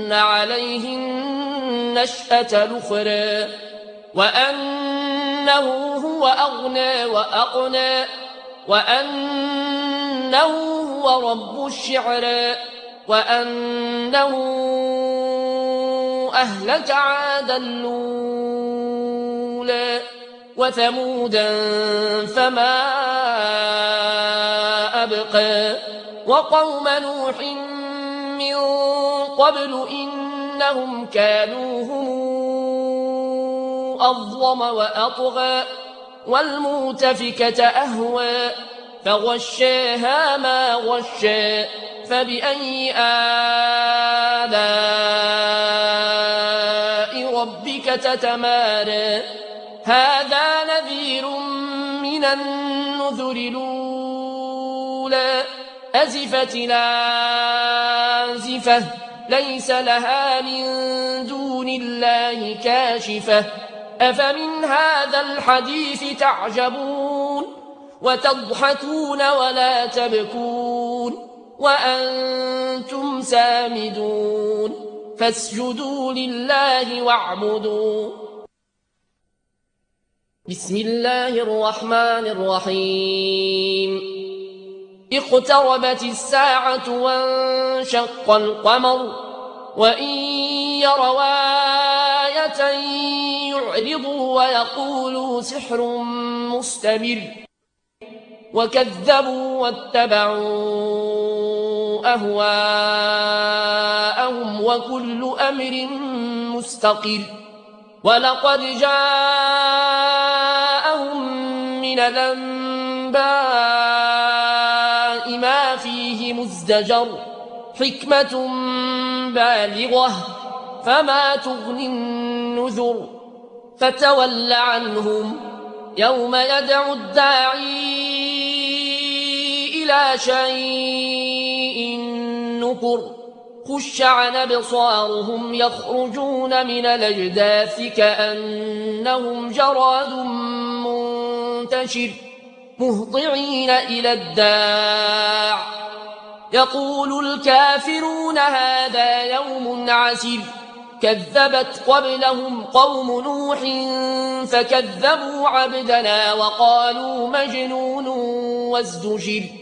عليه النشأة الأخرى وأنه هو أغنى وأقنى وأنه هو رب الشعرى وأنه أهلك عادا الأولى وثمودا فما أبقى وقوم نوح من قبل إنهم كانوا هم أظلم وأطغى والمؤتفكة أهوى فغشاها ما غشى فبأي آلاء ربك تتمارى هذا نذير من النذر الأولى أزفت الآزفة ليس لها من دون الله كاشفة أفمن هذا الحديث تعجبون وتضحكون ولا تبكون وأنتم سامدون فاسجدوا لله واعبدوا بسم الله الرحمن الرحيم اقتربت الساعة وانشق القمر وإن يروا آية يعرضوا ويقولوا سحر مستمر وكذبوا واتبعوا أهواءهم وكل أمر مستقر ولقد جاءهم من الأنباء ما فيه مزدجر حكمة بالغة فما تغني النذر فتول عنهم يوم يدعو الداعي إلى شيء نكر خش عن أبصارهم يخرجون من الأجداث كأنهم جراد منتشر مهطعين إلى الداع يقول الكافرون هذا يوم عسر كذبت قبلهم قوم نوح فكذبوا عبدنا وقالوا مجنون وازدجر